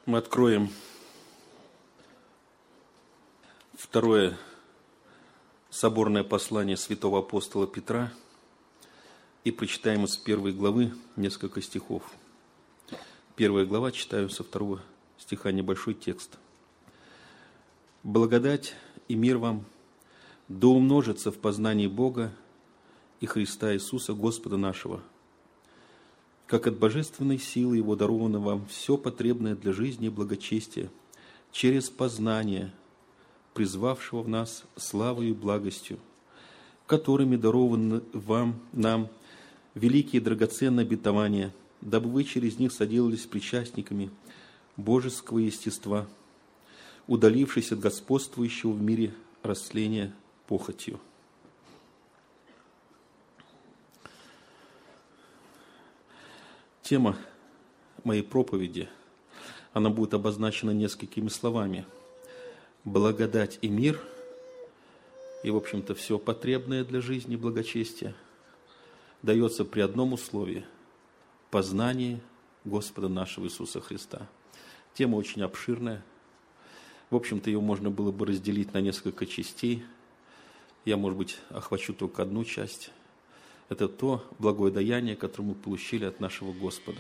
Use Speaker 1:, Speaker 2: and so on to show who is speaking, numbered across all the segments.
Speaker 1: Мы откроем второе соборное послание святого апостола Петра и прочитаем из 1 главы несколько стихов. 1 глава, читаю со 2 стиха небольшой текст. «Благодать и мир вам да умножится в познании Бога и Христа Иисуса, Господа нашего, как от божественной силы Его даровано вам все потребное для жизни и благочестия, через познание, призвавшего в нас славою и благостью, которыми дарованы нам великие и драгоценные обетования, дабы вы через них соделались причастниками божеского естества, удалившись от господствующего в мире растления похотью». Тема моей проповеди, она будет обозначена несколькими словами. Благодать и мир, и, в общем-то, все потребное для жизни и благочестия дается при одном условии – познании Господа нашего Иисуса Христа. Тема очень обширная. В общем-то, ее можно было бы разделить на несколько частей. Я, может быть, охвачу только одну часть. Это то благое даяние, которое мы получили от нашего Господа.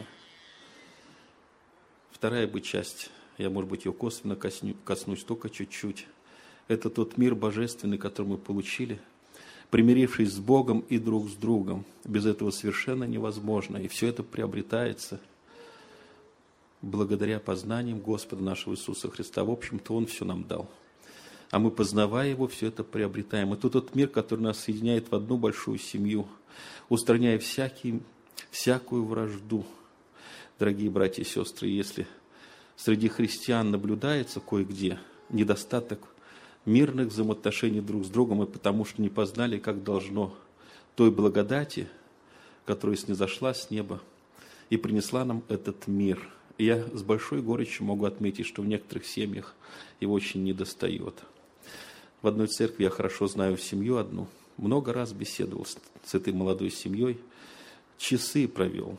Speaker 1: Вторая бы часть, я, может быть, ее косвенно коснусь только чуть-чуть. Это тот мир божественный, который мы получили, примирившись с Богом и друг с другом. Без этого совершенно невозможно. И все это приобретается благодаря познаниям Господа нашего Иисуса Христа. В общем-то, Он все нам дал. А мы, познавая Его, все это приобретаем. Это тот мир, который нас соединяет в одну большую семью, устраняя всякую вражду. Дорогие братья и сестры, если среди христиан наблюдается кое-где недостаток мирных взаимоотношений друг с другом, и потому что не познали, как должно, той благодати, которая снизошла с неба и принесла нам этот мир. И я с большой горечью могу отметить, что в некоторых семьях его очень недостает. В одной церкви я хорошо знаю семью одну, много раз беседовал с этой молодой семьей, часы провел,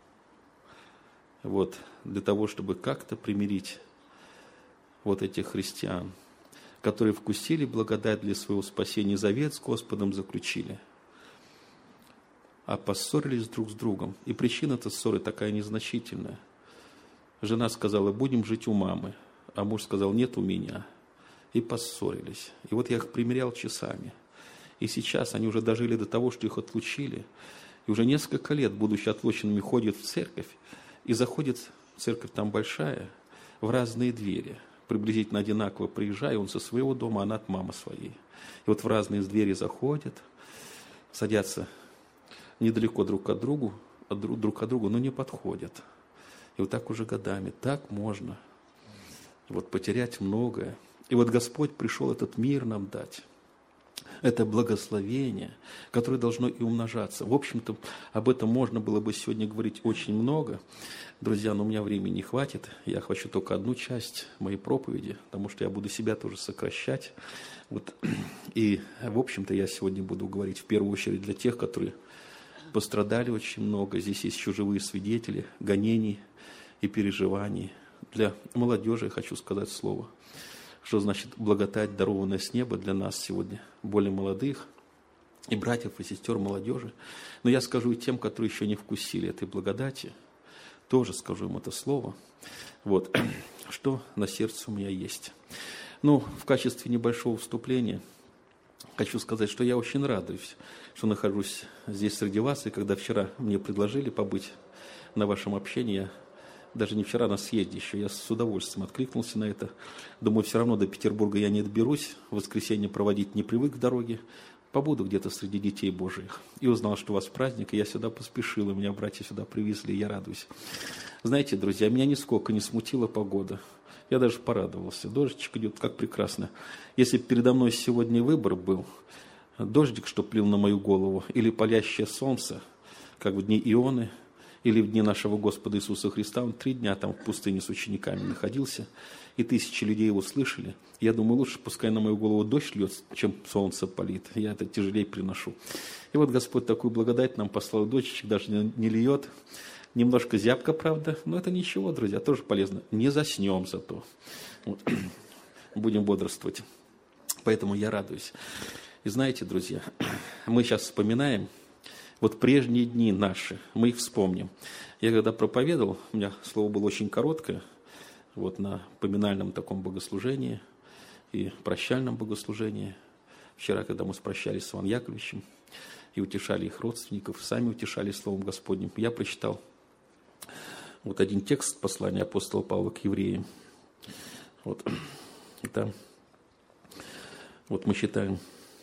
Speaker 1: для того, чтобы как-то примирить этих христиан, которые вкусили благодать для своего спасения, завет с Господом заключили, а поссорились друг с другом. И причина этой ссоры такая незначительная. Жена сказала: будем жить у мамы, а муж сказал: нет, у меня. И поссорились. И я их примерял часами. И сейчас они уже дожили до того, что их отлучили. И уже несколько лет, будучи отлученными, ходят в церковь. И заходит, церковь там большая, в разные двери. Приблизительно одинаково приезжая, он со своего дома, она от мамы своей. И в разные двери заходят, садятся недалеко друг от друга, но не подходят. И так уже годами. Так можно потерять многое. И Господь пришел этот мир нам дать. Это благословение, которое должно и умножаться. В общем-то, об этом можно было бы сегодня говорить очень много. Друзья, но у меня времени не хватит. Я охвачу только одну часть моей проповеди, потому что я буду себя тоже сокращать. И, в общем-то, я сегодня буду говорить в первую очередь для тех, которые пострадали очень много. Здесь есть еще живые свидетели гонений и переживаний. Для молодежи я хочу сказать слово. Что значит благодать, дарованная с неба для нас сегодня, более молодых, и братьев, и сестер, молодежи. Но я скажу и тем, которые еще не вкусили этой благодати, тоже скажу им это слово. Что на сердце у меня есть. В качестве небольшого вступления хочу сказать, что я очень радуюсь, что нахожусь здесь среди вас. И когда вчера мне предложили побыть на вашем общении, я даже не вчера на съезде еще, я с удовольствием откликнулся на это. Думаю, все равно до Петербурга я не доберусь, в воскресенье проводить не привык к дороге, побуду где-то среди детей Божиих. И узнал, что у вас праздник, и я сюда поспешил, и меня братья сюда привезли, и я радуюсь. Знаете, друзья, меня нисколько не смутила погода. Я даже порадовался. Дождичек идет, как прекрасно. Если бы передо мной сегодня выбор был, дождик, что плил на мою голову, или палящее солнце, как в дни Ионы, или в дни нашего Господа Иисуса Христа, он 3 дня там в пустыне с учениками находился, и тысячи людей его слышали. Я думаю, лучше пускай на мою голову дождь льет, чем солнце палит. Я это тяжелее приношу. И Господь такую благодать нам послал, дождичек даже не льет, Немножко зябко, правда, но это ничего, друзья, тоже полезно. Не заснем зато. Вот. Будем бодрствовать. Поэтому я радуюсь. И знаете, друзья, мы сейчас вспоминаем вот прежние дни наши, мы их вспомним. Я когда проповедовал, у меня слово было очень короткое, вот на поминальном таком богослужении и прощальном богослужении. Вчера, когда мы прощались с Иваном Яковлевичем и утешали их родственников, сами утешали Словом Господним, я прочитал вот один текст послания апостола Павла к евреям. Вот, там, вот мы читаем,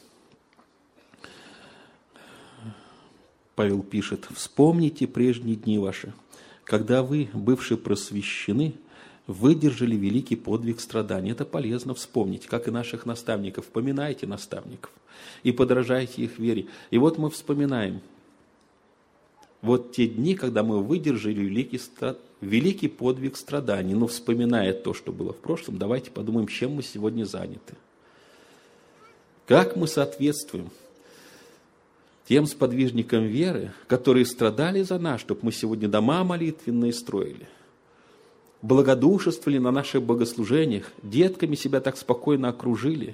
Speaker 1: Павел пишет: «Вспомните прежние дни ваши, когда вы, бывшие просвещены, выдержали великий подвиг страданий». Это полезно вспомнить, как и наших наставников. Поминайте наставников и подражайте их вере. И вот мы вспоминаем вот те дни, когда мы выдержали великий подвиг страданий. Но вспоминая то, что было в прошлом, давайте подумаем, чем мы сегодня заняты. Как мы соответствуем тем сподвижникам веры, которые страдали за нас, чтобы мы сегодня дома молитвенные строили, благодушествовали на наших богослужениях, детками себя так спокойно окружили,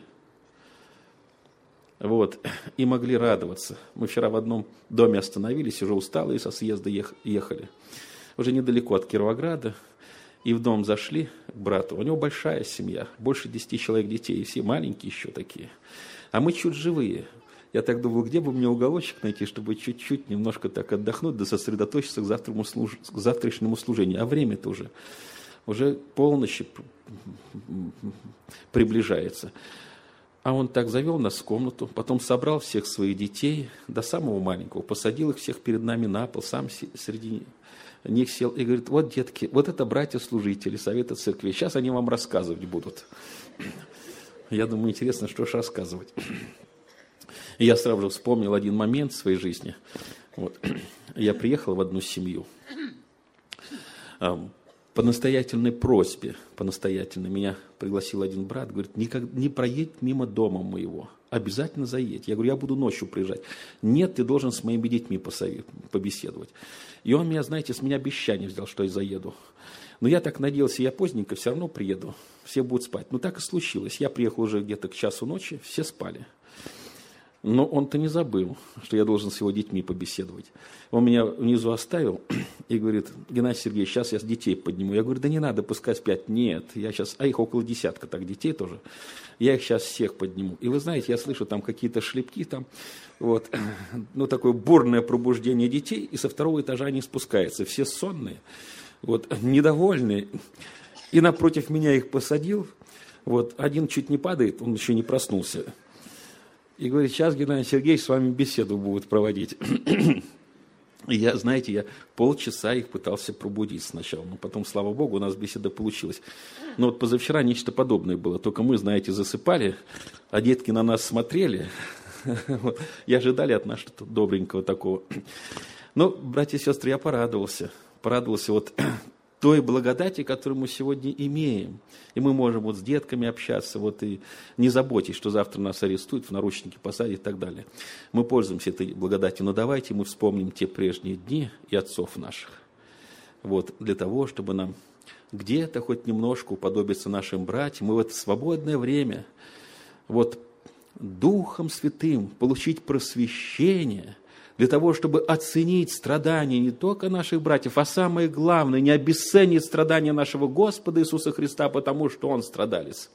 Speaker 1: вот, и могли радоваться. Мы вчера в одном доме остановились, уже усталые со съезда ехали, уже недалеко от Кировограда, и в дом зашли к брату. У него большая семья, больше 10 человек детей, и все маленькие еще такие, а мы чуть живые. Я так думал, где бы мне уголочек найти, чтобы чуть-чуть немножко так отдохнуть, да сосредоточиться к завтрашнему служению. А время-то уже полночи приближается. А он так завел нас в комнату, потом собрал всех своих детей, до самого маленького, посадил их всех перед нами на пол, сам среди них сел и говорит: вот, детки, вот это братья-служители Совета Церкви, сейчас они вам рассказывать будут. Я думаю, интересно, что же рассказывать. И я сразу же вспомнил один момент в своей жизни. Вот. Я приехал в одну семью. По настоятельной просьбе, меня пригласил один брат, говорит: не проедь мимо дома моего, обязательно заедь. Я говорю: я буду ночью приезжать. Нет, ты должен с моими детьми побеседовать. И он меня, знаете, с меня обещание взял, что я заеду. Но я так надеялся, я поздненько все равно приеду, все будут спать. Но так и случилось. Я приехал уже где-то к часу ночи, все спали. Но он-то не забыл, что я должен с его детьми побеседовать. Он меня внизу оставил и говорит: Геннадий Сергеевич, сейчас я с детей подниму. Я говорю: да не надо, пускай спят. Нет, я сейчас, а их около 10 так детей тоже. Я их сейчас всех подниму. И вы знаете, я слышу там какие-то шлепки, там, вот, ну такое бурное пробуждение детей, и со 2-го этажа они спускаются, все сонные, вот, недовольные. И напротив меня их посадил, вот, один чуть не падает, он еще не проснулся. И говорит: сейчас Геннадий Сергеевич с вами беседу будет проводить. И я, знаете, я полчаса их пытался пробудить сначала, но потом, слава Богу, у нас беседа получилась. Но вот позавчера нечто подобное было, только мы, знаете, засыпали, а детки на нас смотрели и ожидали от нас что-то добренького такого. Но, братья и сестры, я порадовался вот той благодати, которую мы сегодня имеем. И мы можем вот с детками общаться, вот и не заботьтесь, что завтра нас арестуют, в наручники посадят и так далее. Мы пользуемся этой благодатью, но давайте мы вспомним те прежние дни и отцов наших. Вот, для того, чтобы нам где-то хоть немножко уподобиться нашим братьям, и в это свободное время вот Духом Святым получить просвещение, для того, чтобы оценить страдания не только наших братьев, а самое главное, не обесценить страдания нашего Господа Иисуса Христа, потому что Он страдалец,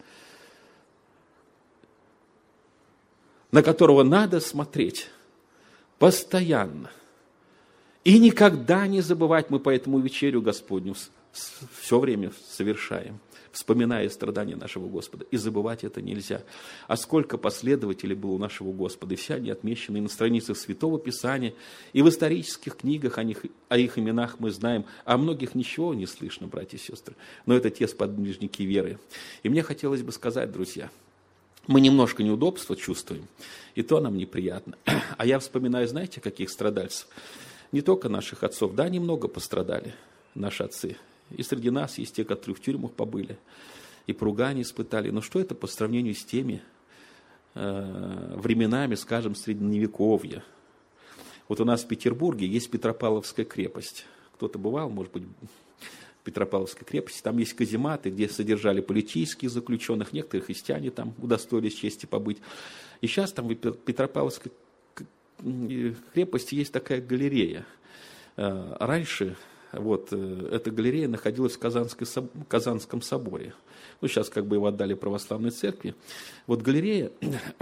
Speaker 1: на которого надо смотреть постоянно. И никогда не забывать, мы поэтому вечерю Господню все время совершаем, вспоминая страдания нашего Господа. И забывать это нельзя. А сколько последователей было у нашего Господа, и все они отмечены и на страницах Святого Писания, и в исторических книгах о их именах мы знаем. О многих ничего не слышно, братья и сестры. Но это те сподвижники веры. И мне хотелось бы сказать, друзья, мы немножко неудобства чувствуем, и то нам неприятно. А я вспоминаю, знаете, каких страдальцев? Не только наших отцов, да, немного пострадали наши отцы. И среди нас есть те, которые в тюрьмах побыли, и поругания испытали. Но что это по сравнению с теми временами, скажем, Средневековья? Вот у нас в Петербурге есть Петропавловская крепость. кто-то бывал, может быть, в Петропавловской крепости, там есть казематы, где содержали политических заключенных, некоторые христиане там удостоились чести побыть. И сейчас там в Петропавловской крепости есть такая галерея. Раньше вот эта галерея находилась в Казанском соборе. Ну, сейчас как бы его отдали православной церкви. Вот галерея,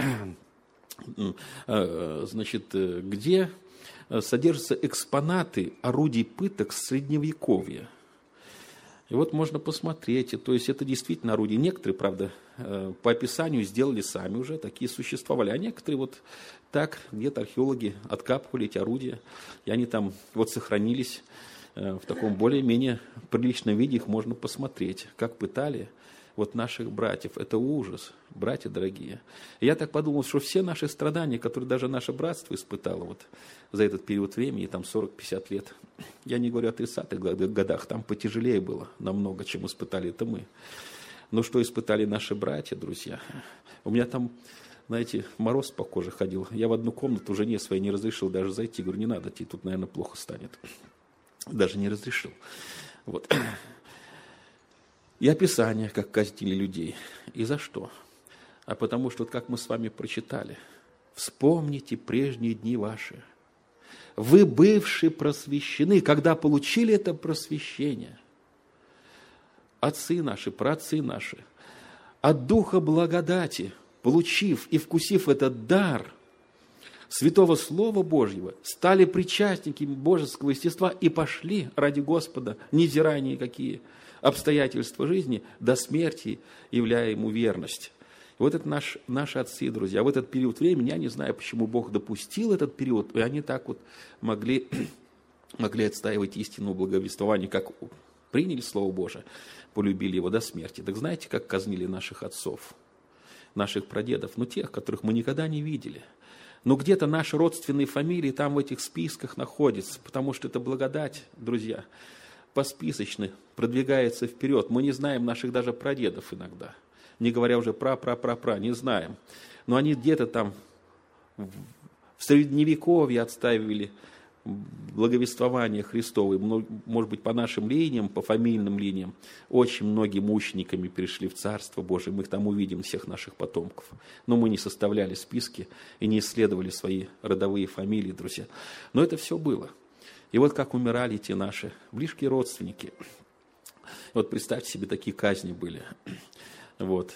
Speaker 1: значит, где содержатся экспонаты орудий пыток средневековья. И вот можно посмотреть, то есть это действительно орудия. Некоторые, правда, по описанию сделали сами уже, такие существовали, а некоторые вот так, где-то археологи откапывали эти орудия, и они там вот сохранились в таком более-менее приличном виде, их можно посмотреть, как пытали вот наших братьев. Это ужас, братья дорогие. И я так подумал, что все наши страдания, которые даже наше братство испытало вот за этот период времени, там 40-50 лет, я не говорю о 30-х годах, там потяжелее было намного, чем испытали это мы. Но что испытали наши братья, друзья? У меня там, знаете, мороз по коже ходил. Я в одну комнату жене своей не разрешил даже зайти. Говорю, не надо идти, тут, наверное, плохо станет. Даже не разрешил. Вот. И описание, как казнили людей. И за что? А потому что, вот как мы с вами прочитали, вспомните прежние дни ваши. Вы, бывшие просвещены, когда получили это просвещение, отцы наши, праотцы наши, от Духа благодати, получив и вкусив этот дар Святого Слова Божьего, стали причастниками божеского естества и пошли ради Господа, невзирая никакие обстоятельства жизни, до смерти, являя Ему верность. И вот это наши отцы, друзья. В этот период времени, я не знаю, почему Бог допустил этот период, и они так вот могли отстаивать истину благовествования, как приняли Слово Божие, полюбили его до смерти. Так знаете, как казнили наших отцов, наших прадедов? Ну, тех, которых мы никогда не видели. Но где-то наши родственные фамилии там в этих списках находятся, потому что это благодать, друзья, посписочно продвигается вперед. Мы не знаем наших даже прадедов иногда, не говоря уже не знаем. Но они где-то там в Средневековье отставили благовествование Христово, может быть, по нашим линиям, по фамильным линиям, очень многие мучениками перешли в Царство Божие, мы их там увидим, всех наших потомков. Но мы не составляли списки и не исследовали свои родовые фамилии, друзья. Но это все было. И вот как умирали те наши близкие родственники. Вот представьте себе, такие казни были. Вот.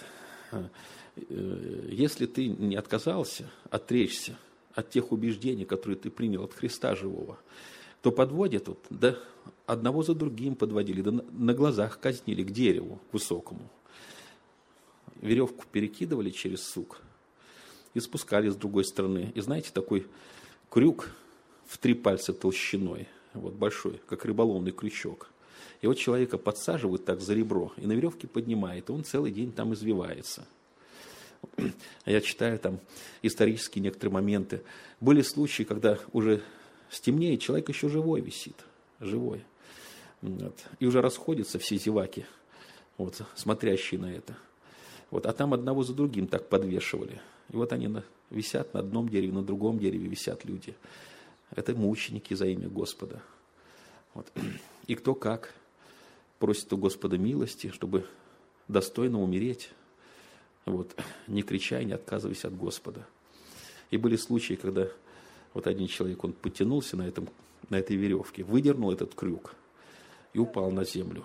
Speaker 1: Если ты не отказался отречься от тех убеждений, которые ты принял от Христа живого, то подводят, вот, да, одного за другим подводили, да на глазах казнили к дереву, к высокому. Веревку перекидывали через сук и спускали с другой стороны. И знаете, такой крюк в 3 пальца толщиной, вот большой, как рыболовный крючок. И вот человека подсаживают так за ребро и на веревке поднимает, и он целый день там извивается. Я читаю там исторические некоторые моменты. Были случаи, когда уже стемнеет, человек еще живой висит, живой. Вот. И уже расходятся все зеваки, вот, смотрящие на это. Вот. А там одного за другим так подвешивали. И вот они висят на одном дереве, на другом дереве висят люди. Это мученики за имя Господа. Вот. И кто как просит у Господа милости, чтобы достойно умереть. Вот, не крича и не отказываясь от Господа. И были случаи, когда вот один человек, он потянулся на этой веревке, выдернул этот крюк и упал на землю.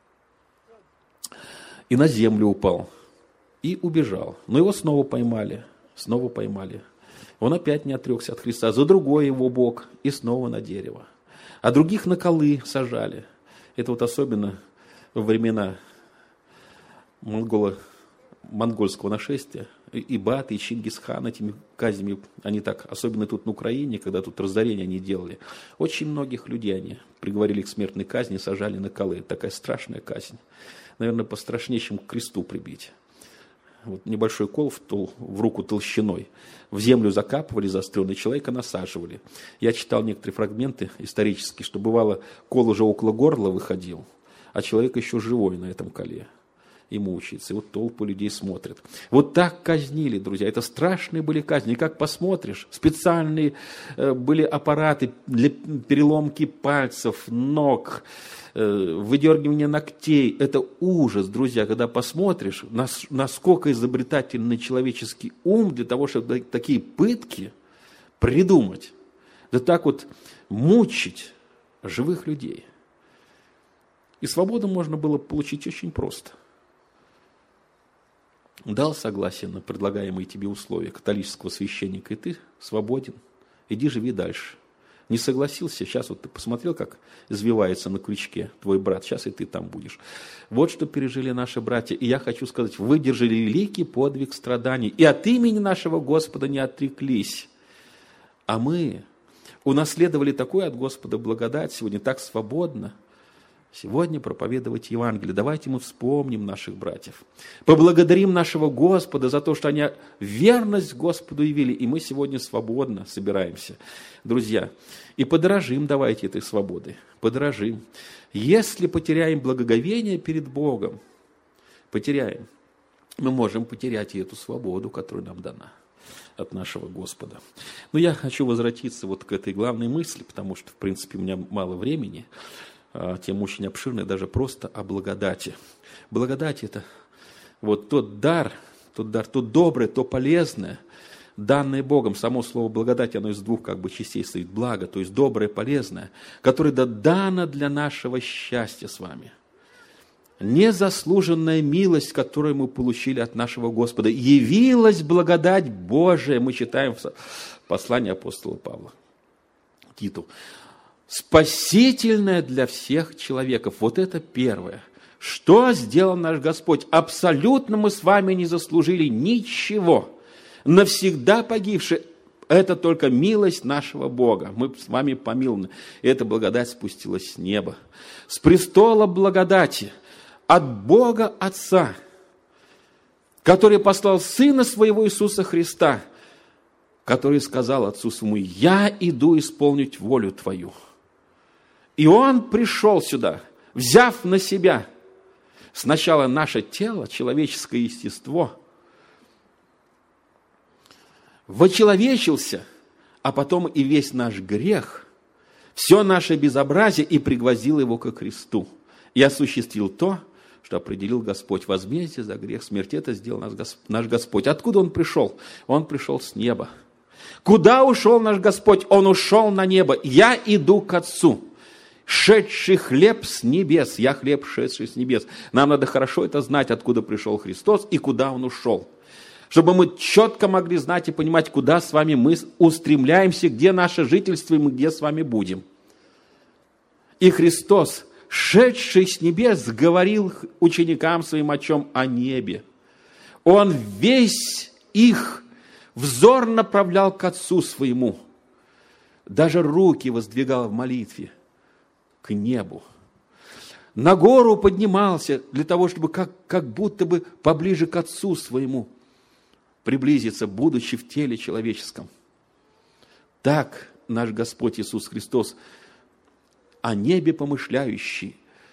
Speaker 1: И на землю упал. И убежал. Но его снова поймали. Он опять не отрекся от Христа. За другой его бок и снова на дерево. А других на колы сажали. Это вот особенно во времена монгольского нашествия, и Бат, и Чингисхан этими казнями, они так, особенно тут на Украине, когда тут разорение они делали, очень многих людей они приговорили к смертной казни, сажали на колы. Такая страшная казнь. Наверное, пострашнее, чем к кресту прибить. Вот небольшой кол в руку толщиной. В землю закапывали заостренный, человека насаживали. Я читал некоторые фрагменты исторические, что бывало, кол уже около горла выходил, а человек еще живой на этом коле. и мучается. И вот толпы людей смотрят. Вот так казнили, друзья. Это страшные были казни. И как посмотришь, специальные были аппараты для переломки пальцев, ног, выдергивание ногтей. Это ужас, друзья, когда посмотришь, насколько изобретательный человеческий ум для того, чтобы такие пытки придумать. Да так вот мучить живых людей. И свободу можно было получить очень просто. Дал согласие на предлагаемые тебе условия католического священника, и ты свободен. Иди живи дальше. Не согласился, сейчас вот ты посмотрел, как извивается на крючке твой брат, сейчас и ты там будешь. Вот что пережили наши братья. И я хочу сказать, выдержали великий подвиг страданий. И от имени нашего Господа не отреклись. А мы унаследовали такое от Господа благодать, сегодня так свободно. Сегодня проповедовать Евангелие. Давайте мы вспомним наших братьев. Поблагодарим нашего Господа за то, что они верность Господу явили. И мы сегодня свободно собираемся. Друзья, и подорожим давайте этой свободой. Подорожим. Если потеряем благоговение перед Богом, потеряем, мы можем потерять и эту свободу, которая нам дана от нашего Господа. Но я хочу возвратиться вот к этой главной мысли, потому что, в принципе, у меня мало времени. Тема очень обширная, даже просто о благодати. Благодать – это вот тот дар, то доброе, то полезное, данное Богом. Само слово благодать, оно из двух частей стоит. Благо, то есть доброе, полезное, которое дано для нашего счастья с вами. Незаслуженная милость, которую мы получили от нашего Господа. Явилась благодать Божия, мы читаем в послании апостола Павла Титу. Спасительное для всех человеков. Вот это первое. Что сделал наш Господь? Абсолютно мы с вами не заслужили ничего. Навсегда погибшие. Это только милость нашего Бога. Мы с вами помилованы. И эта благодать спустилась с неба. С престола благодати. От Бога Отца, который послал Сына Своего Иисуса Христа, который сказал Отцу Своему: «Я иду исполнить волю Твою». И Он пришел сюда, взяв на себя сначала наше тело, человеческое естество, вочеловечился, а потом и весь наш грех, все наше безобразие, и пригвоздил его ко кресту. И осуществил то, что определил Господь. Возмездие за грех, смерть. Это сделал наш Господь. Откуда Он пришел? Он пришел с неба. Куда ушел наш Господь? Он ушел на небо. Я иду к Отцу. Шедший хлеб с небес. Я хлеб, шедший с небес. Нам надо хорошо это знать, откуда пришел Христос и куда Он ушел. Чтобы мы четко могли знать и понимать, куда с вами мы устремляемся, где наше жительство и мы где с вами будем. И Христос, шедший с небес, говорил ученикам своим о чем? О небе. Он весь их взор направлял к Отцу Своему. Даже руки воздвигал в молитве к небу. На гору поднимался для того, чтобы как будто бы поближе к Отцу Своему приблизиться, будучи в теле человеческом. Так наш Господь Иисус Христос, о небе помышляющий,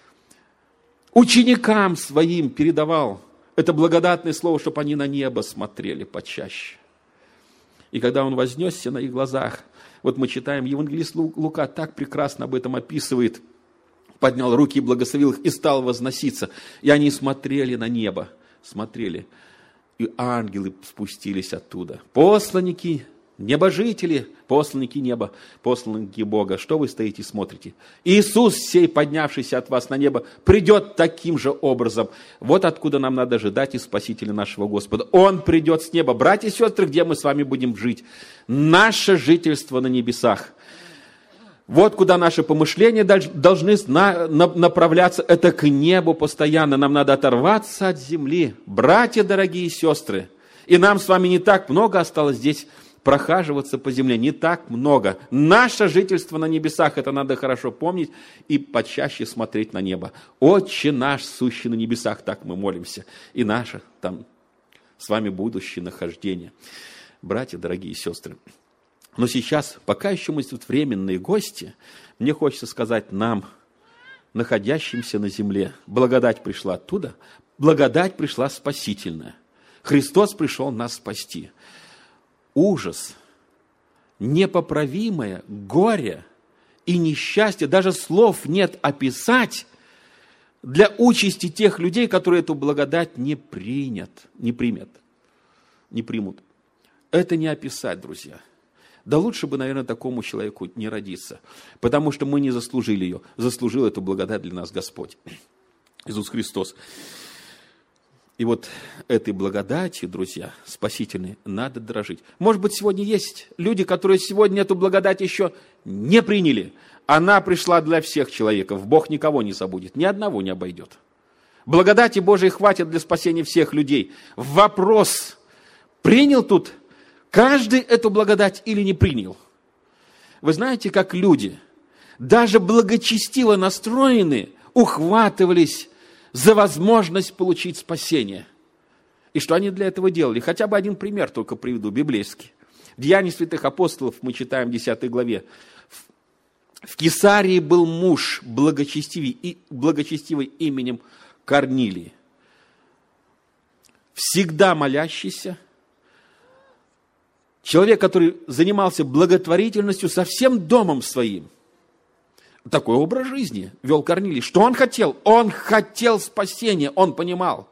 Speaker 1: ученикам своим передавал это благодатное слово, чтобы они на небо смотрели почаще. И когда Он вознесся на их глазах, вот мы читаем, евангелист Лука так прекрасно об этом описывает, поднял руки и благословил их, и стал возноситься. И они смотрели на небо, смотрели, и ангелы спустились оттуда. Посланники, небожители, посланники неба, посланники Бога. Что вы стоите и смотрите? Иисус, сей поднявшийся от вас на небо, придет таким же образом. Вот откуда нам надо ожидать и Спасителя нашего Господа. Он придет с неба. Братья и сестры, где мы с вами будем жить? Наше жительство на небесах. Вот куда наши помышления должны направляться. Это к небу постоянно. Нам надо оторваться от земли. Братья, дорогие сестры, и нам с вами не так много осталось здесь прохаживаться по земле, не так много. Наше жительство на небесах, это надо хорошо помнить и почаще смотреть на небо. Отче наш, сущий на небесах, так мы молимся. И наше там с вами будущее нахождение. Братья, дорогие сестры, но сейчас, пока еще мы тут временные гости, мне хочется сказать нам, находящимся на земле. Благодать пришла оттуда, благодать пришла спасительная. Христос пришел нас спасти. Ужас, непоправимое горе и несчастье, даже слов нет описать для участи тех людей, которые эту благодать не примут. Это не описать, друзья. Да лучше бы, наверное, такому человеку не родиться, потому что мы не заслужили ее. Заслужил эту благодать для нас Господь, Иисус Христос. И вот этой благодатью, друзья, спасительной, надо дорожить. Может быть, сегодня есть люди, которые сегодня эту благодать еще не приняли. Она пришла для всех человеков. Бог никого не забудет, ни одного не обойдет. Благодати Божией хватит для спасения всех людей. Вопрос, принял тут каждый эту благодать или не принял? Вы знаете, как люди, даже благочестиво настроенные, ухватывались за возможность получить спасение. И что они для этого делали? Хотя бы один пример только приведу, библейский. В Деянии святых апостолов мы читаем в 10 главе. В Кесарии был муж благочестивый именем Корнилий. Всегда молящийся. Человек, который занимался благотворительностью со всем домом своим. Такой образ жизни вел Корнилий. Что он хотел? Он хотел спасения, он понимал,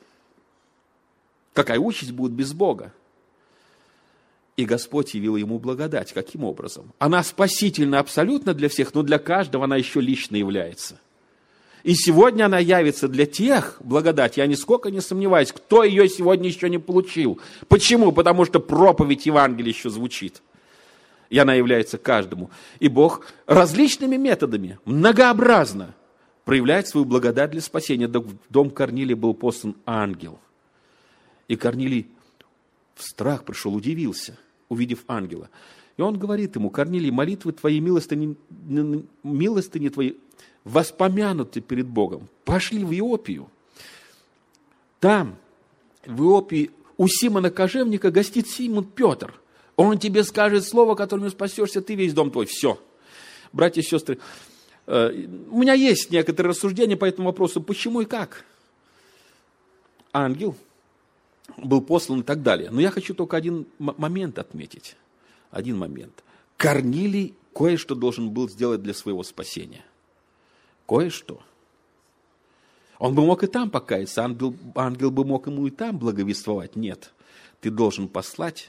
Speaker 1: какая участь будет без Бога. И Господь явил ему благодать. Каким образом? Она спасительна абсолютно для всех, но для каждого она еще лично является. И сегодня она явится для тех, благодать, я нисколько не сомневаюсь, кто ее сегодня еще не получил. Почему? Потому что проповедь Евангелия еще звучит. И она является каждому. И Бог различными методами, многообразно проявляет свою благодать для спасения. В дом Корнилия был послан ангел. И Корнилий в страх пришел, удивился, увидев ангела. И он говорит ему: Корнилий, молитвы твои, милостыни твои воспомянуты перед Богом. Пошли в Иопию. Там, в Иопии, у Симона Кожевника гостит Симон Петр. Он тебе скажет слово, которым спасешься ты, весь дом твой. Все. Братья и сестры, у меня есть некоторые рассуждения по этому вопросу. Почему и как? Ангел был послан и так далее. Но я хочу только один момент отметить. Один момент. Корнилий кое-что должен был сделать для своего спасения. Кое-что. Он бы мог и там покаяться. Ангел бы мог ему и там благовествовать. Нет. Ты должен послать,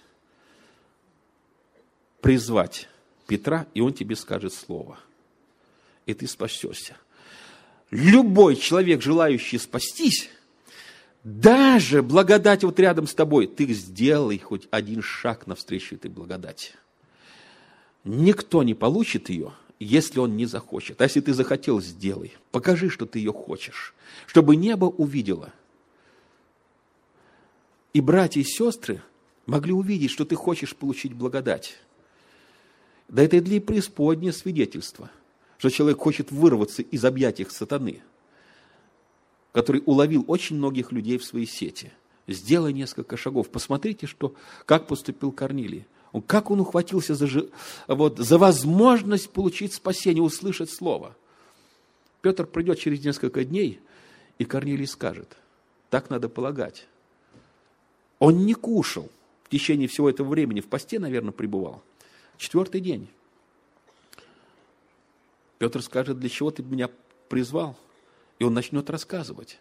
Speaker 1: призвать Петра, и он тебе скажет слово. И ты спасешься. Любой человек, желающий спастись, даже благодать вот рядом с тобой, ты сделай хоть один шаг навстречу этой благодати. Никто не получит ее, если он не захочет. А если ты захотел, сделай. Покажи, что ты ее хочешь. Чтобы небо увидело. И братья и сестры могли увидеть, что ты хочешь получить благодать. Да это и для преисподнее свидетельство, что человек хочет вырваться из объятий сатаны, который уловил очень многих людей в свои сети. Сделай несколько шагов. Посмотрите, как поступил Корнилий. Как он ухватился за возможность получить спасение, услышать слово. Петр придет через несколько дней, и Корнилий скажет: так надо полагать. Он не кушал в течение всего этого времени, в посте, наверное, пребывал. 4-й день. Петр скажет: для чего ты меня призвал? И он начнет рассказывать.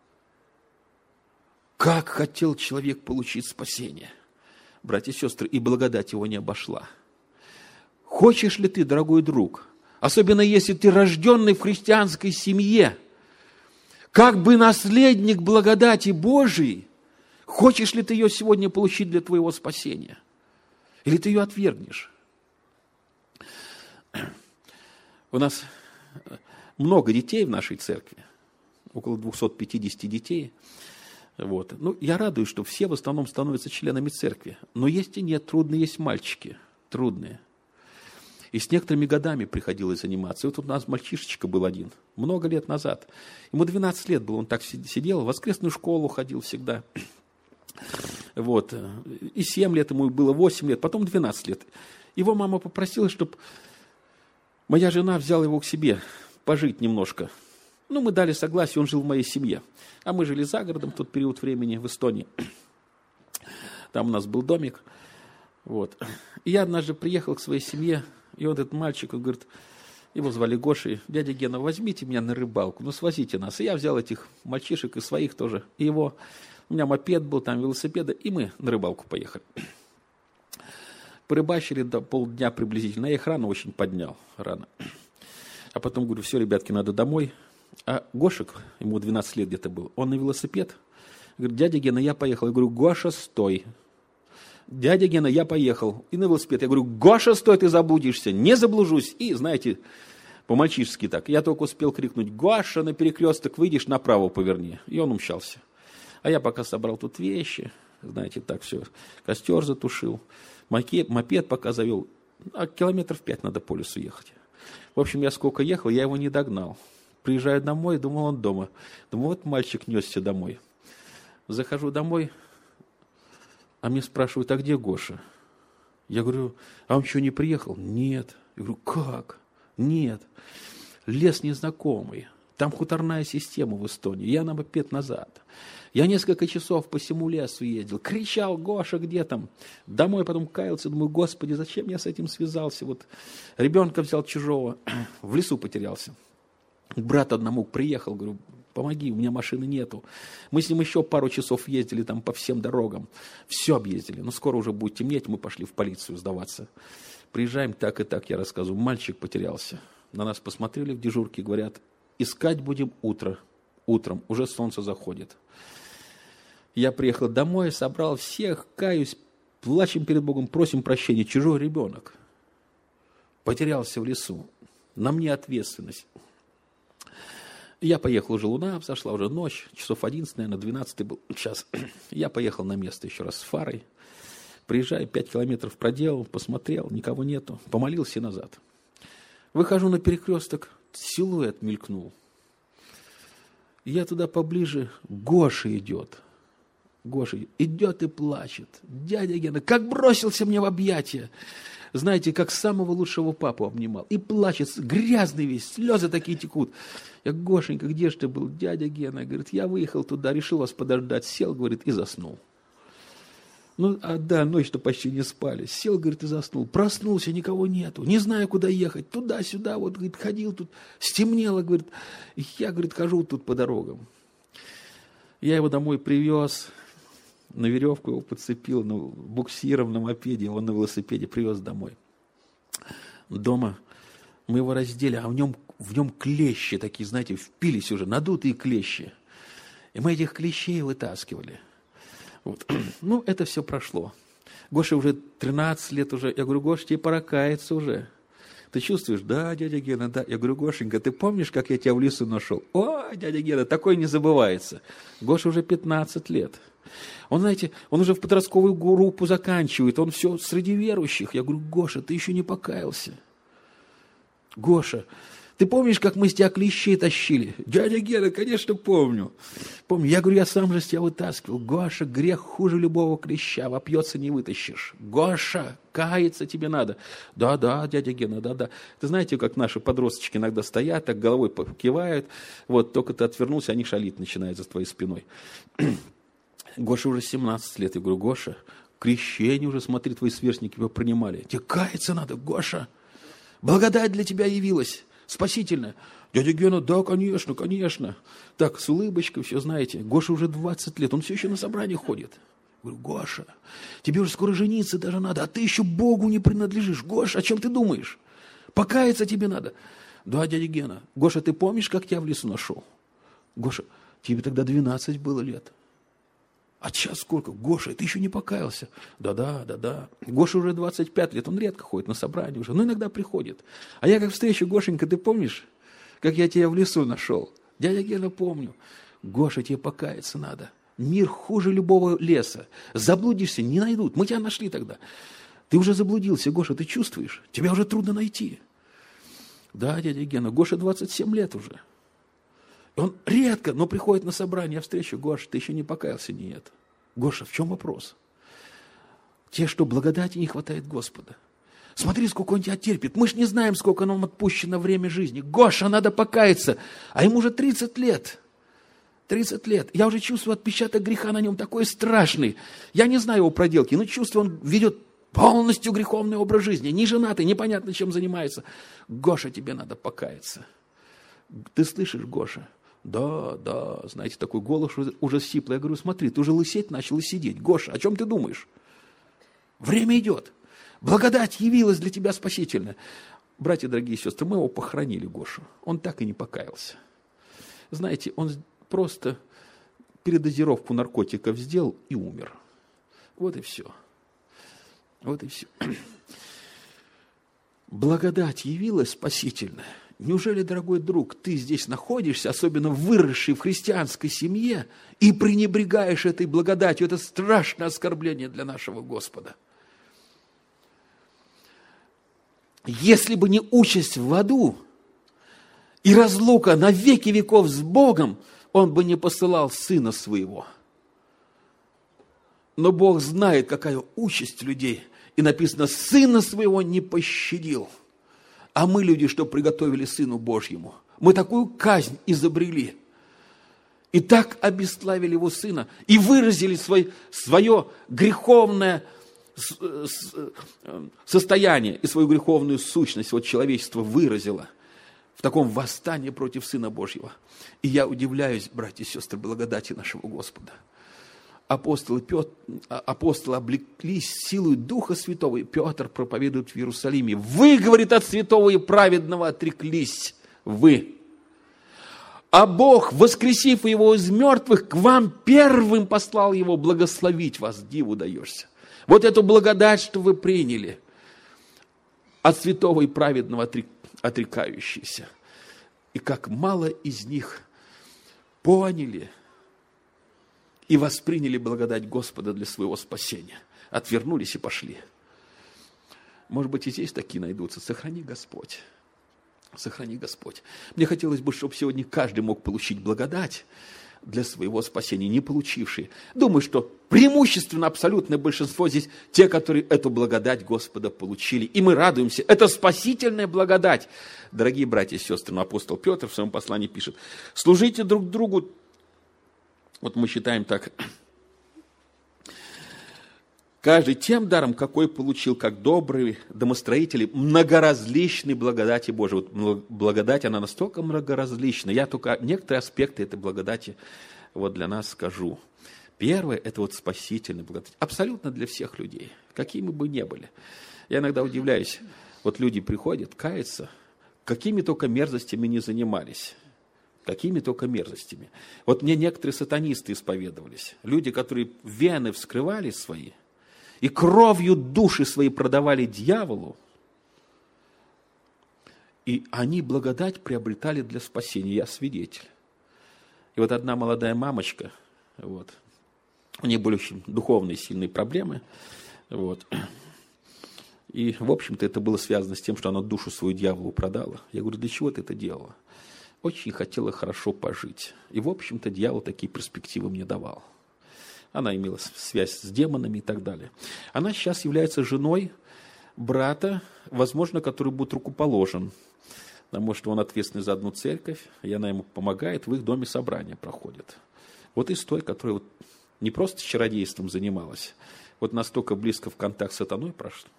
Speaker 1: Как хотел человек получить спасение. Братья и сестры, и благодать его не обошла. Хочешь ли ты, дорогой друг, особенно если ты рожденный в христианской семье, как бы наследник благодати Божией, хочешь ли ты ее сегодня получить для твоего спасения? Или ты ее отвергнешь? У нас много детей в нашей церкви, около 250 детей. Я радуюсь, что все в основном становятся членами церкви. Но есть и нет, трудные есть мальчики, трудные. И с некоторыми годами приходилось заниматься. И вот у нас мальчишечка был один, много лет назад. Ему 12 лет было, он так сидел, в воскресную школу ходил всегда. И 7 лет ему было, 8 лет, потом 12 лет. Его мама попросила, чтобы моя жена взяла его к себе пожить немножко. Ну, мы дали согласие, он жил в моей семье. А мы жили за городом в тот период времени в Эстонии. Там у нас был домик. Вот. И я однажды приехал к своей семье, и вот этот мальчик, он говорит, его звали Гошей: дядя Гена, возьмите меня на рыбалку, ну свозите нас. И я взял этих мальчишек и своих тоже, и его. У меня мопед был, там велосипеды, и мы на рыбалку поехали. Порыбачили до полдня приблизительно. Я их рано очень поднял, рано. А потом говорю, все, ребятки, надо домой. А Гошек, ему 12 лет где-то был, он на велосипед. Говорит, дядя Гена, я поехал. Я говорю, Гоша, стой. Дядя Гена, я поехал. И на велосипед. Я говорю, Гоша, стой, ты заблудишься. Не заблужусь. И, знаете, по-мальчишески так. Я только успел крикнуть, Гоша, на перекресток выйдешь, направо поверни. И он умчался. А я пока собрал тут вещи, знаете, так все, костер затушил, мопед пока завел, а километров 5 надо по лесу ехать. В общем, я сколько ехал, я его не догнал. Приезжаю домой, думал, он дома. Думаю, вот мальчик несся домой. Захожу домой, а мне спрашивают, а где Гоша? Я говорю, а он что, не приехал? Нет. Я говорю, как? Нет. Лес незнакомый. Там хуторная система в Эстонии. Я на мопед назад. Я несколько часов по всему лесу ездил. Кричал, Гоша, где там? Домой потом каялся. Думаю, Господи, зачем я с этим связался? Вот ребенка взял чужого. В лесу потерялся. К брату одному приехал. Говорю, помоги, у меня машины нету. Мы с ним еще пару часов ездили там по всем дорогам. Все объездили. Но скоро уже будет темнеть. Мы пошли в полицию сдаваться. Приезжаем, так и так, я рассказываю. Мальчик потерялся. На нас посмотрели в дежурке, говорят, искать будем утром, уже солнце заходит. Я приехал домой, собрал всех, каюсь, плачем перед Богом, просим прощения. Чужой ребенок потерялся в лесу. На мне ответственность. Я поехал, уже луна взошла, уже ночь, часов 11, наверное, 12 был час. Я поехал на место еще раз с фарой. Приезжаю, 5 километров проделал, посмотрел, никого нету, помолился и назад. Выхожу на перекресток, силуэт мелькнул. Я туда поближе, Гоша идет. Гоша идет и плачет. Дядя Гена, как бросился мне в объятия. Знаете, как самого лучшего папу обнимал. И плачет, грязный весь, слезы такие текут. Я, Гошенька, где же ты был? Дядя Гена, говорит, я выехал туда, решил вас подождать. Сел, говорит, и заснул. Ну, да, ночь-то почти не спали. Сел, говорит, и заснул. Проснулся, никого нету. Не знаю, куда ехать. Туда-сюда, вот, говорит, ходил тут. Стемнело, говорит. Я, говорит, хожу тут по дорогам. Я его домой привез. На веревку его подцепил, буксиром на мопеде, его на велосипеде привез домой. Дома мы его раздели, а в нем клещи такие, знаете, впились уже, надутые клещи. И мы этих клещей вытаскивали. Вот. Ну, это все прошло. Гоше уже 13 лет уже. Я говорю, Гоша, тебе пора каяться уже. Ты чувствуешь? Да, дядя Гена, да. Я говорю, Гошенька, ты помнишь, как я тебя в лесу нашел? О, дядя Гена, такое не забывается. Гоше уже 15 лет. Он, знаете, он уже в подростковую группу заканчивает, он все среди верующих. Я говорю, Гоша, ты еще не покаялся. Гоша, ты помнишь, как мы с тебя клещей тащили? Дядя Гена, конечно, помню. Помню. Я говорю, я сам же с тебя вытаскивал. Гоша, грех хуже любого клеща, вопьется не вытащишь. Гоша, каяться тебе надо. Да, дядя Гена, да. Ты знаете, как наши подросточки иногда стоят, так головой кивают. Вот, только ты отвернулся, они шалить начинают за твоей спиной. Гоша уже 17 лет. Я говорю, Гоша, крещение уже, смотри, твои сверстники его принимали. Тебе каяться надо, Гоша. Благодать для тебя явилась. Спасительная. Дядя Гена, да, конечно. Так, с улыбочкой, все знаете. Гоша уже 20 лет, он все еще на собрание ходит. Я говорю, Гоша, тебе уже скоро жениться даже надо, а ты еще Богу не принадлежишь. Гоша, о чем ты думаешь? Покаяться тебе надо. Да, дядя Гена. Гоша, ты помнишь, как я в лесу нашел? Гоша, тебе тогда 12 было лет. А сейчас сколько? Гоша, ты еще не покаялся? Да. Гоша уже 25 лет, он редко ходит на собрание уже, но иногда приходит. А я как встречу, Гошенька, ты помнишь, как я тебя в лесу нашел? Дядя Гена, помню. Гоша, тебе покаяться надо. Мир хуже любого леса. Заблудишься, не найдут. Мы тебя нашли тогда. Ты уже заблудился, Гоша, ты чувствуешь? Тебя уже трудно найти. Да, дядя Гена, Гоша 27 лет уже. Он редко, но приходит на собрание, я встречу, Гоша, ты еще не покаялся? Нет. Гоша, в чем вопрос? Тебе что, благодати не хватает Господа? Смотри, сколько он тебя терпит. Мы ж не знаем, сколько нам отпущено время жизни. Гоша, надо покаяться. А ему уже 30 лет. 30 лет. Я уже чувствую отпечаток греха на нем такой страшный. Я не знаю его проделки, но чувствую, он ведет полностью греховный образ жизни. Не женатый, непонятно, чем занимается. Гоша, тебе надо покаяться. Ты слышишь, Гоша? Да, знаете, такой голос уже сиплый. Я говорю, смотри, ты уже лысеть начал и сидеть. Гоша, о чем ты думаешь? Время идет. Благодать явилась для тебя спасительная. Братья, дорогие сестры, мы его похоронили, Гошу. Он так и не покаялся. Знаете, он просто передозировку наркотиков сделал и умер. Вот и все. Вот и все. Благодать явилась спасительная. Неужели, дорогой друг, ты здесь находишься, особенно выросший в христианской семье, и пренебрегаешь этой благодатью? Это страшное оскорбление для нашего Господа. Если бы не участь в аду и разлука на веки веков с Богом, Он бы не посылал Сына Своего. Но Бог знает, какая участь людей. И написано, Сына Своего не пощадил. А мы, люди, что приготовили Сыну Божьему? Мы такую казнь изобрели. И так обесславили Его Сына. И выразили свое греховное состояние и свою греховную сущность. Вот человечество выразило в таком восстании против Сына Божьего. И я удивляюсь, братья и сестры, благодати нашего Господа. Апостолы облеклись силой Духа Святого, и Петр проповедует в Иерусалиме. Вы, говорит, от святого и праведного отреклись, вы. А Бог, воскресив его из мертвых, к вам первым послал его благословить вас, диву даешься. Вот эту благодать, что вы приняли от святого и праведного отрекающиеся. И как мало из них поняли и восприняли благодать Господа для своего спасения. Отвернулись и пошли. Может быть, и здесь такие найдутся. Сохрани Господь. Сохрани Господь. Мне хотелось бы, чтобы сегодня каждый мог получить благодать для своего спасения, не получившие. Думаю, что преимущественно абсолютное большинство здесь те, которые эту благодать Господа получили. И мы радуемся. Это спасительная благодать. Дорогие братья и сестры, апостол Петр в своем послании пишет, служите друг другу. Вот мы считаем так. Каждый тем даром, какой получил, как добрые домостроители, многоразличной благодати Божией. Вот благодать, она настолько многоразлична. Я только некоторые аспекты этой благодати вот для нас скажу. Первое, это вот спасительная благодать. Абсолютно для всех людей, какими бы ни были. Я иногда удивляюсь, вот люди приходят, каются, какими только мерзостями не занимались. Какими только мерзостями. Вот мне некоторые сатанисты исповедовались. Люди, которые вены вскрывали свои, и кровью души свои продавали дьяволу, и они благодать приобретали для спасения. Я свидетель. И вот одна молодая мамочка, вот, у нее были очень духовные сильные проблемы, вот, и, в общем-то, это было связано с тем, что она душу свою дьяволу продала. Я говорю, для чего ты это делала? Очень хотела хорошо пожить. И, в общем-то, дьявол такие перспективы мне давал. Она имела связь с демонами и так далее. Она сейчас является женой брата, возможно, который будет рукоположен. Потому что он ответственный за одну церковь, и она ему помогает, в их доме собрания проходят. Вот из той, которая вот не просто чародейством занималась, вот настолько близко в контакт с сатаной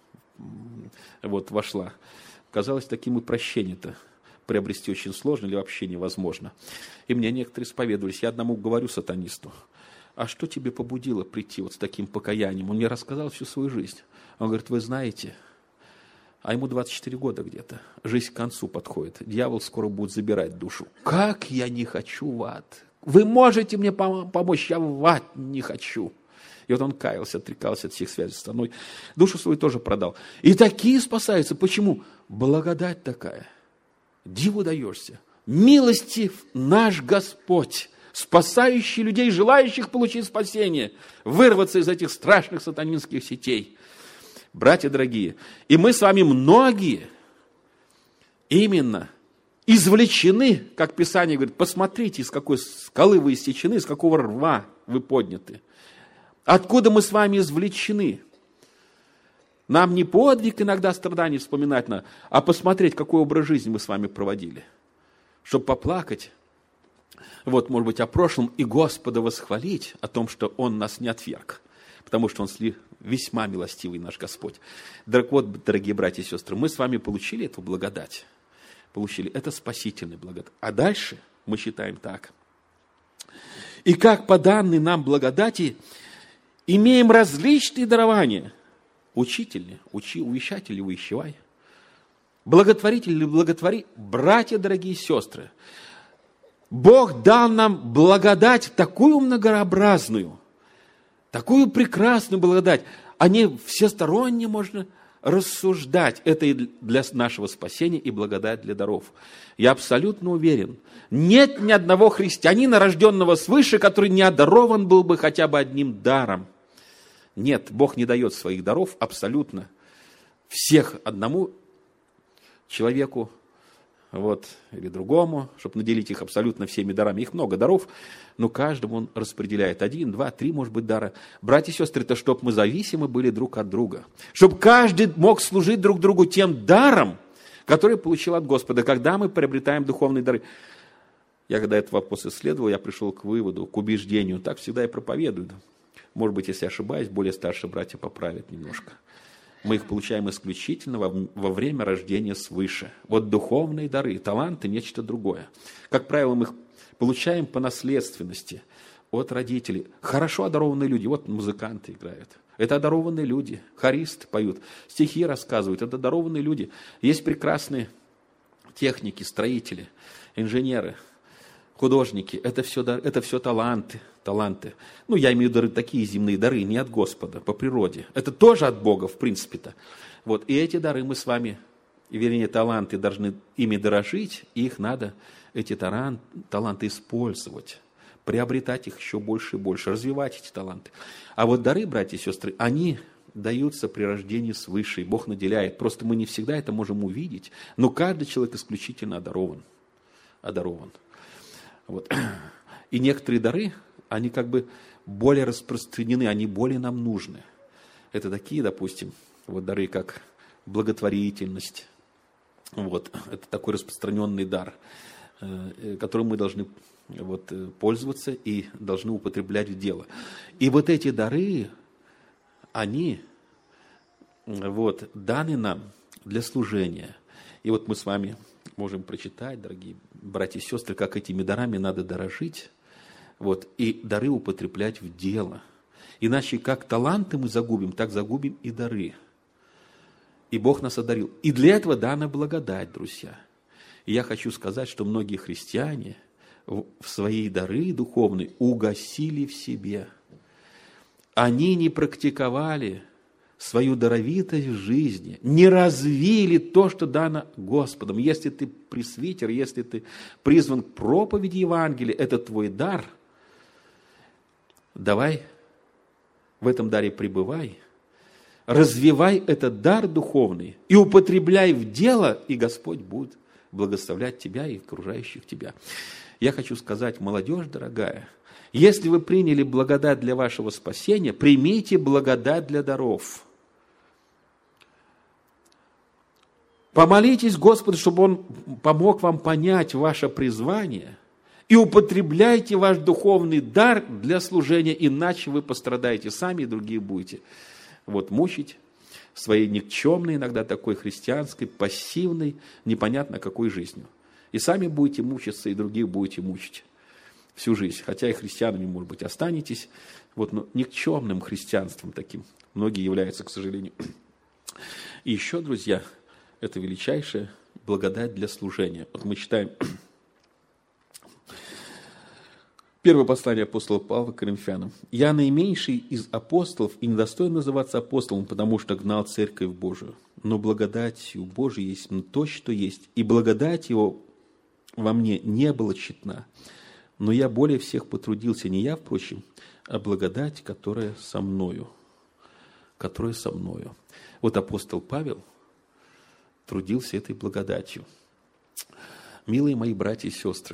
Speaker 1: вошла, казалось, таким и прощение-то приобрести очень сложно или вообще невозможно. И мне некоторые исповедовались. Я одному говорю сатанисту, а что тебе побудило прийти вот с таким покаянием? Он мне рассказал всю свою жизнь. Он говорит, вы знаете, а ему 24 года где-то, жизнь к концу подходит, дьявол скоро будет забирать душу. Как я не хочу в ад! Вы можете мне помочь, я в ад не хочу. И вот он каялся, отрекался от всех связей с сатаной. Душу свою тоже продал. И такие спасаются. Почему? Благодать такая. Диву даешься. Милостив наш Господь, спасающий людей, желающих получить спасение, вырваться из этих страшных сатанинских сетей. Братья дорогие, и мы с вами многие именно извлечены, как Писание говорит, посмотрите, из какой скалы вы иссечены, из какого рва вы подняты. Откуда мы с вами извлечены? Нам не подвиг иногда страданий вспоминать надо, а посмотреть, какой образ жизни мы с вами проводили. Чтобы поплакать, вот, может быть, о прошлом и Господа восхвалить о том, что Он нас не отверг. Потому что Он весьма милостивый наш Господь. Так вот, дорогие братья и сестры, мы с вами получили эту благодать. Получили. Это спасительная благодать. А дальше мы считаем так. И как по данной нам благодати имеем различные дарования. Учитель, учи, увещатель, увещевай. Благотворитель или благотвори. Братья, дорогие сестры, Бог дал нам благодать такую многообразную, такую прекрасную благодать. О ней всесторонне можно рассуждать. Это и для нашего спасения, и благодать для даров. Я абсолютно уверен, нет ни одного христианина, рожденного свыше, который не одарован был бы хотя бы одним даром. Нет, Бог не дает своих даров абсолютно всех одному человеку, вот, или другому, чтобы наделить их абсолютно всеми дарами. Их много даров, но каждому Он распределяет 1, 2, 3, может быть, дара. Братья и сестры, это чтобы мы зависимы были друг от друга. Чтобы каждый мог служить друг другу тем даром, который получил от Господа, когда мы приобретаем духовные дары. Я когда этот вопрос исследовал, я пришел к выводу, к убеждению. Так всегда и проповедую. Может быть, если ошибаюсь, более старшие братья поправят немножко. Мы их получаем исключительно во время рождения свыше. Вот духовные дары, таланты – нечто другое. Как правило, мы их получаем по наследственности от родителей. Хорошо одарованные люди, вот музыканты играют. Это одарованные люди, хористы поют, стихи рассказывают, это одарованные люди. Есть прекрасные техники, строители, инженеры, художники. Это все таланты. Ну, я имею в виду такие земные дары, не от Господа, по природе. Это тоже от Бога, в принципе-то. Вот, и эти дары мы с вами, вернее, таланты, должны ими дорожить, и их надо, эти таланты использовать, приобретать их еще больше и больше, развивать эти таланты. А вот дары, братья и сестры, они даются при рождении свыше, и Бог наделяет. Просто мы не всегда это можем увидеть, но каждый человек исключительно одарован. Вот. И некоторые дары, они как бы более распространены, они более нам нужны. Это такие, допустим, вот дары, как благотворительность. Вот. Это такой распространенный дар, которым мы должны пользоваться и должны употреблять в дело. И вот эти дары, они даны нам для служения. И вот мы с вами можем прочитать, дорогие братья и сестры, как этими дарами надо дорожить, и дары употреблять в дело. Иначе как таланты мы загубим, так загубим и дары. И Бог нас одарил. И для этого дана благодать, друзья. И я хочу сказать, что многие христиане в свои дары духовные угасили в себе. Они не практиковали свою даровитость в жизни, не развили то, что дано Господом. Если ты пресвитер, если ты призван к проповеди Евангелия, это твой дар, давай в этом даре пребывай, развивай этот дар духовный и употребляй в дело, и Господь будет благословлять тебя и окружающих тебя. Я хочу сказать, молодежь дорогая, если вы приняли благодать для вашего спасения, примите благодать для даров. Помолитесь Господу, чтобы Он помог вам понять ваше призвание, и употребляйте ваш духовный дар для служения, иначе вы пострадаете сами, и другие будете мучить своей никчемной, иногда такой христианской, пассивной, непонятно какой жизнью. И сами будете мучиться, и других будете мучить всю жизнь. Хотя и христианами, может быть, останетесь, но никчемным христианством таким многие являются, к сожалению. И еще, друзья, это величайшая благодать для служения. Мы читаем первое послание апостола Павла к Коринфянам. «Я наименьший из апостолов и недостоин называться апостолом, потому что гнал церковь Божию. Но благодатью Божией есть то, что есть, и благодать Его во мне не была тщетна. Но я более всех потрудился, не я, впрочем, а благодать, которая со мною». Вот апостол Павел трудился этой благодатью. Милые мои братья и сестры,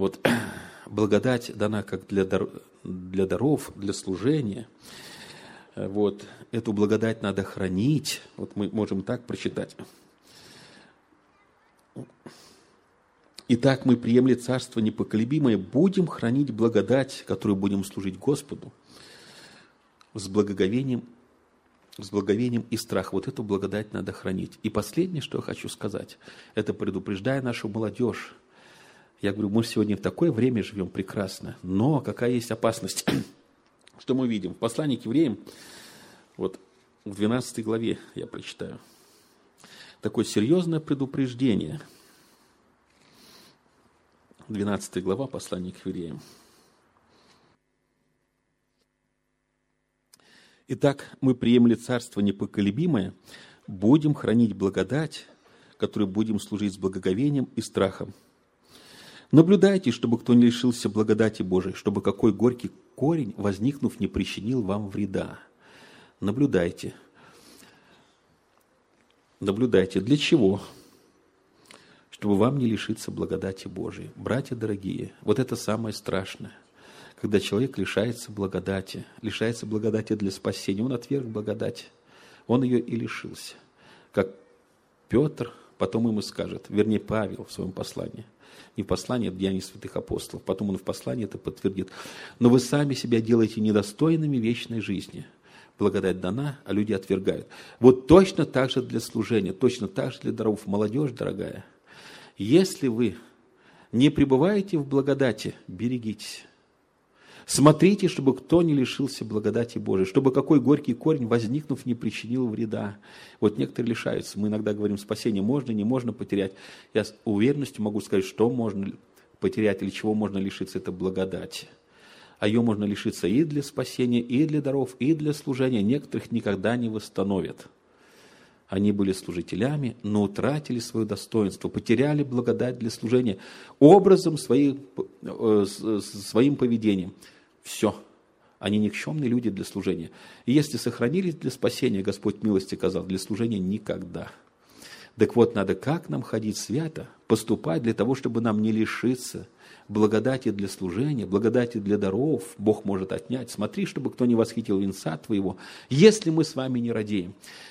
Speaker 1: благодать дана как для даров, для служения. Вот, эту благодать надо хранить. Вот мы можем так прочитать. Итак, мы, приемли царство непоколебимое, будем хранить благодать, которую будем служить Господу с благоговением и страхом. Вот эту благодать надо хранить. И последнее, что я хочу сказать, это предупреждая нашу молодежь. Я говорю, мы сегодня в такое время живем прекрасно, но какая есть опасность? Что мы видим? В послании к евреям, вот в 12 главе я прочитаю, такое серьезное предупреждение. 12 глава послания к евреям. Итак, мы приемли царство непоколебимое, будем хранить благодать, которой будем служить с благоговением и страхом. Наблюдайте, чтобы кто не лишился благодати Божией, чтобы какой горький корень, возникнув, не причинил вам вреда. Наблюдайте. Наблюдайте. Для чего? Чтобы вам не лишиться благодати Божией. Братья дорогие, вот это самое страшное. Когда человек лишается благодати для спасения, он отверг благодать, он ее и лишился. Как Петр потом ему скажет, вернее Павел в своем послании, не в послании, а в Деянии святых апостолов, потом он в послании это подтвердит. Но вы сами себя делаете недостойными вечной жизни. Благодать дана, а люди отвергают. Вот точно так же для служения, точно так же для даров. Молодежь, дорогая, если вы не пребываете в благодати, берегитесь. Смотрите, чтобы кто не лишился благодати Божией, чтобы какой горький корень, возникнув, не причинил вреда. Вот некоторые лишаются. Мы иногда говорим, спасение можно, не можно потерять. Я с уверенностью могу сказать, что можно потерять или чего можно лишиться, это благодать. А ее можно лишиться и для спасения, и для даров, и для служения. Некоторых никогда не восстановят. Они были служителями, но утратили свое достоинство, потеряли благодать для служения образом своим поведением. Все. Они никчемные люди для служения. И если сохранились для спасения, Господь милости оказал, для служения никогда. Так вот, надо как нам ходить свято, поступать для того, чтобы нам не лишиться благодати для служения, благодати для даров. Бог может отнять. Смотри, чтобы кто не восхитил венца твоего, если мы с вами не радеем.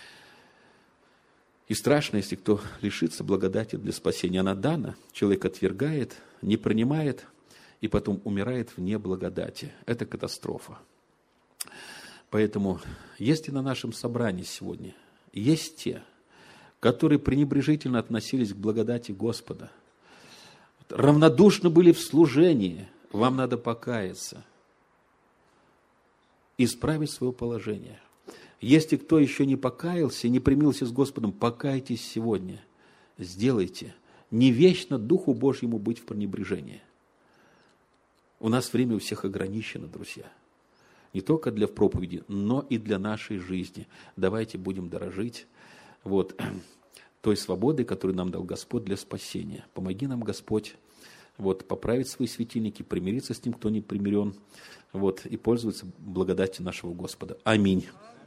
Speaker 1: И страшно, если кто лишится благодати для спасения. Она дана, человек отвергает, не принимает, и потом умирает в неблагодати. Это катастрофа. Поэтому, если на нашем собрании сегодня есть те, которые пренебрежительно относились к благодати Господа, равнодушны были в служении, вам надо покаяться, исправить свое положение. Если кто еще не покаялся, не примирился с Господом, покайтесь сегодня, сделайте. Не вечно Духу Божьему быть в пренебрежении. У нас время у всех ограничено, друзья. Не только для проповеди, но и для нашей жизни. Давайте будем дорожить той свободой, которую нам дал Господь для спасения. Помоги нам, Господь, поправить свои светильники, примириться с тем, кто не примирен, и пользоваться благодатью нашего Господа. Аминь.